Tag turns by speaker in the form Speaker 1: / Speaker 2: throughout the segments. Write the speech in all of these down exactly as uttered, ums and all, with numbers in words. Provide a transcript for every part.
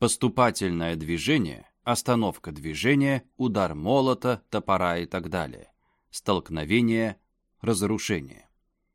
Speaker 1: Поступательное движение, остановка движения, удар молота, топора и так далее. Столкновение, разрушение.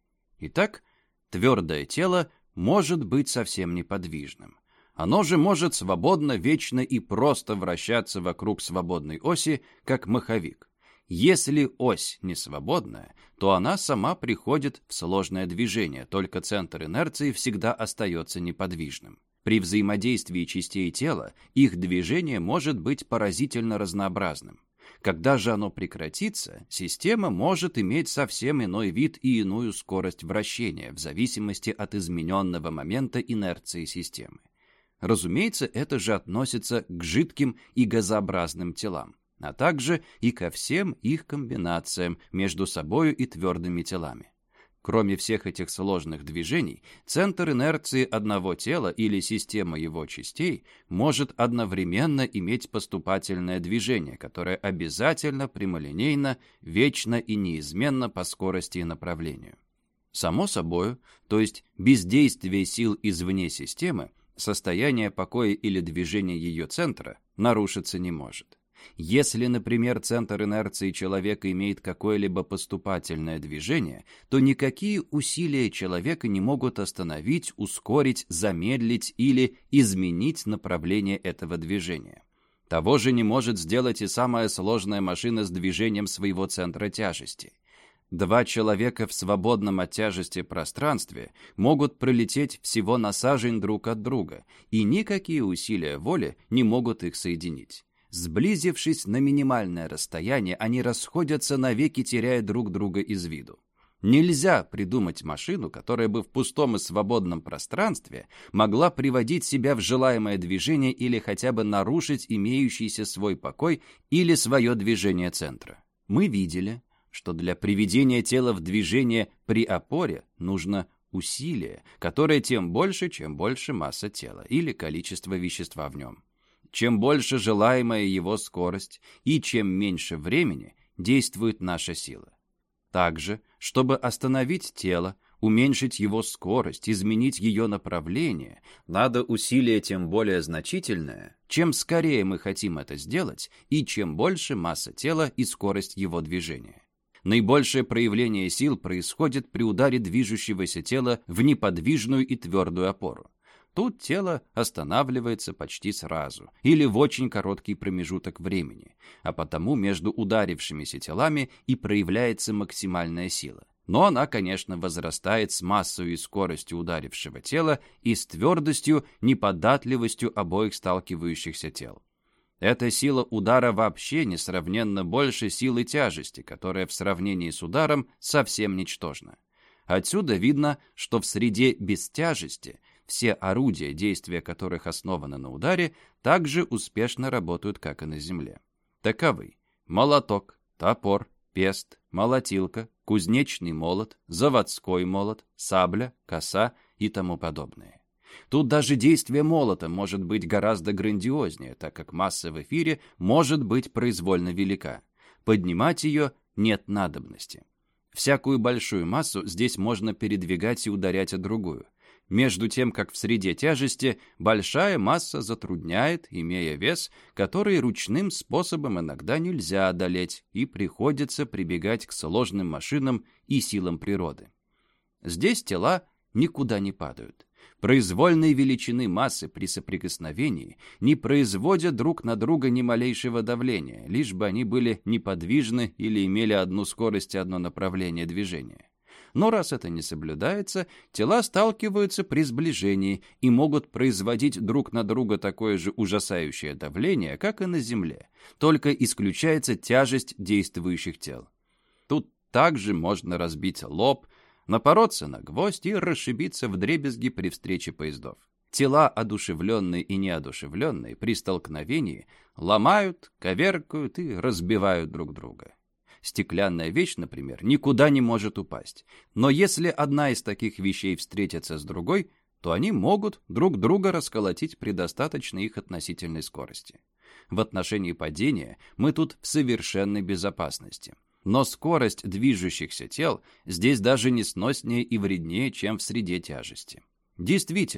Speaker 1: Итак, твердое тело может быть совсем неподвижным. Оно же может свободно, вечно и просто вращаться вокруг свободной оси, как маховик. Если ось не свободная, то она сама приходит в сложное движение, только центр инерции всегда остается неподвижным. При взаимодействии частей тела их движение может быть поразительно разнообразным. Когда же оно прекратится, система может иметь совсем иной вид и иную скорость вращения, в зависимости от измененного момента инерции системы. Разумеется, это же относится к жидким и газообразным телам, а также и ко всем их комбинациям между собою и твердыми телами. Кроме всех этих сложных движений, центр инерции одного тела или система его частей может одновременно иметь поступательное движение, которое обязательно прямолинейно, вечно и неизменно по скорости и направлению. Само собою, то есть без действия сил извне системы, состояние покоя или движения ее центра нарушиться не может. Если, например, центр инерции человека имеет какое-либо поступательное движение, то никакие усилия человека не могут остановить, ускорить, замедлить или изменить направление этого движения. Того же не может сделать и самая сложная машина с движением своего центра тяжести. Два человека в свободном от тяжести пространстве могут пролететь всего на сажень друг от друга, и никакие усилия воли не могут их соединить. Сблизившись на минимальное расстояние, они расходятся навеки, теряя друг друга из виду. Нельзя придумать машину, которая бы в пустом и свободном пространстве могла приводить себя в желаемое движение или хотя бы нарушить имеющийся свой покой или свое движение центра. Мы видели, что для приведения тела в движение при опоре нужно усилие, которое тем больше, чем больше масса тела или количество вещества в нем. Чем больше желаемая его скорость и чем меньше времени действует наша сила. Также, чтобы остановить тело, уменьшить его скорость, изменить ее направление, надо усилие тем более значительное, чем скорее мы хотим это сделать и чем больше масса тела и скорость его движения. Наибольшее проявление сил происходит при ударе движущегося тела в неподвижную и твердую опору. Тут тело останавливается почти сразу или в очень короткий промежуток времени, а потому между ударившимися телами и проявляется максимальная сила. Но она, конечно, возрастает с массой и скоростью ударившего тела и с твердостью, неподатливостью обоих сталкивающихся тел. Эта сила удара вообще несравненно больше силы тяжести, которая в сравнении с ударом совсем ничтожна. Отсюда видно, что в среде без тяжести все орудия, действия которых основаны на ударе, также успешно работают, как и на земле. Таковы молоток, топор, пест, молотилка, кузнечный молот, заводской молот, сабля, коса и тому подобное. Тут даже действие молота может быть гораздо грандиознее, так как масса в эфире может быть произвольно велика. Поднимать ее нет надобности. Всякую большую массу здесь можно передвигать и ударять о другую. Между тем, как в среде тяжести большая масса затрудняет, имея вес, который ручным способом иногда нельзя одолеть, и приходится прибегать к сложным машинам и силам природы. Здесь тела никуда не падают. Произвольной величины массы при соприкосновении не производят друг на друга ни малейшего давления, лишь бы они были неподвижны или имели одну скорость и одно направление движения. Но раз это не соблюдается, тела сталкиваются при сближении и могут производить друг на друга такое же ужасающее давление, как и на Земле, только исключается тяжесть действующих тел. Тут также можно разбить лоб, напороться на гвоздь и расшибиться вдребезги при встрече поездов. Тела, одушевленные и неодушевленные, при столкновении ломают, коверкают и разбивают друг друга. Стеклянная вещь, например, никуда не может упасть. Но если одна из таких вещей встретится с другой, то они могут друг друга расколотить при достаточной их относительной скорости. В отношении падения мы тут в совершенной безопасности. Но скорость движущихся тел здесь даже не сноснее и вреднее, чем в среде тяжести. Действительно,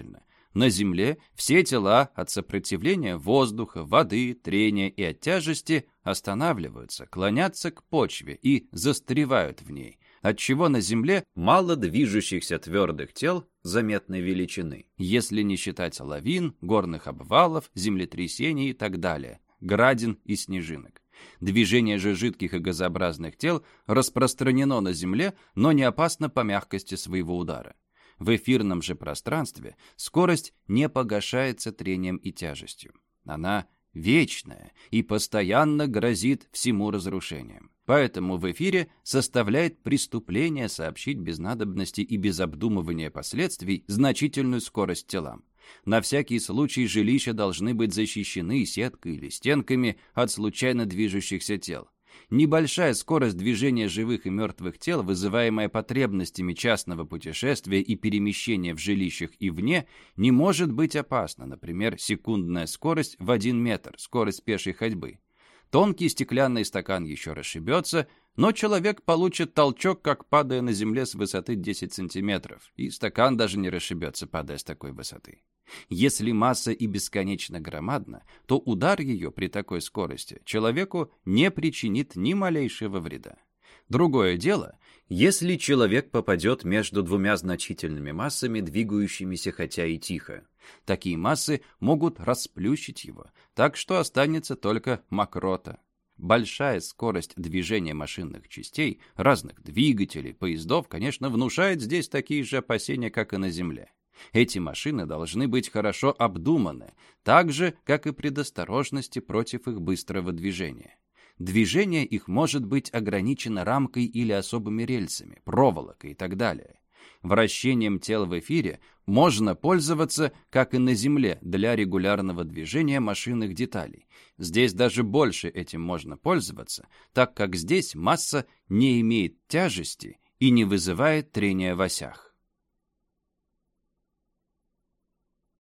Speaker 1: На Земле все тела от сопротивления воздуха, воды, трения и от тяжести останавливаются, клонятся к почве и застревают в ней, отчего на Земле мало движущихся твердых тел заметной величины, если не считать лавин, горных обвалов, землетрясений и так далее, градин и снежинок. Движение же жидких и газообразных тел распространено на Земле, но не опасно по мягкости своего удара. В эфирном же пространстве скорость не погашается трением и тяжестью. Она вечная и постоянно грозит всему разрушением. Поэтому в эфире составляет преступление сообщить без надобности и без обдумывания последствий значительную скорость телам. На всякий случай жилища должны быть защищены сеткой или стенками от случайно движущихся тел. Небольшая скорость движения живых и мертвых тел, вызываемая потребностями частного путешествия и перемещения в жилищах и вне, не может быть опасна, например, секундная скорость в один метр, скорость пешей ходьбы. Тонкий стеклянный стакан еще расшибется, но человек получит толчок, как падая на земле с высоты десять сантиметров, и стакан даже не расшибется, падая с такой высоты. Если масса и бесконечно громадна, то удар ее при такой скорости человеку не причинит ни малейшего вреда. Другое дело, если человек попадет между двумя значительными массами, двигающимися хотя и тихо. Такие массы могут расплющить его, так что останется только мокрота. Большая скорость движения машинных частей, разных двигателей, поездов, конечно, внушает здесь такие же опасения, как и на Земле. Эти машины должны быть хорошо обдуманы, так же, как и предосторожности против их быстрого движения. Движение их может быть ограничено рамкой или особыми рельсами, проволокой и так далее. Вращением тел в эфире можно пользоваться, как и на Земле, для регулярного движения машинных деталей. Здесь даже больше этим можно пользоваться, так как здесь масса не имеет тяжести и не вызывает трения в осях.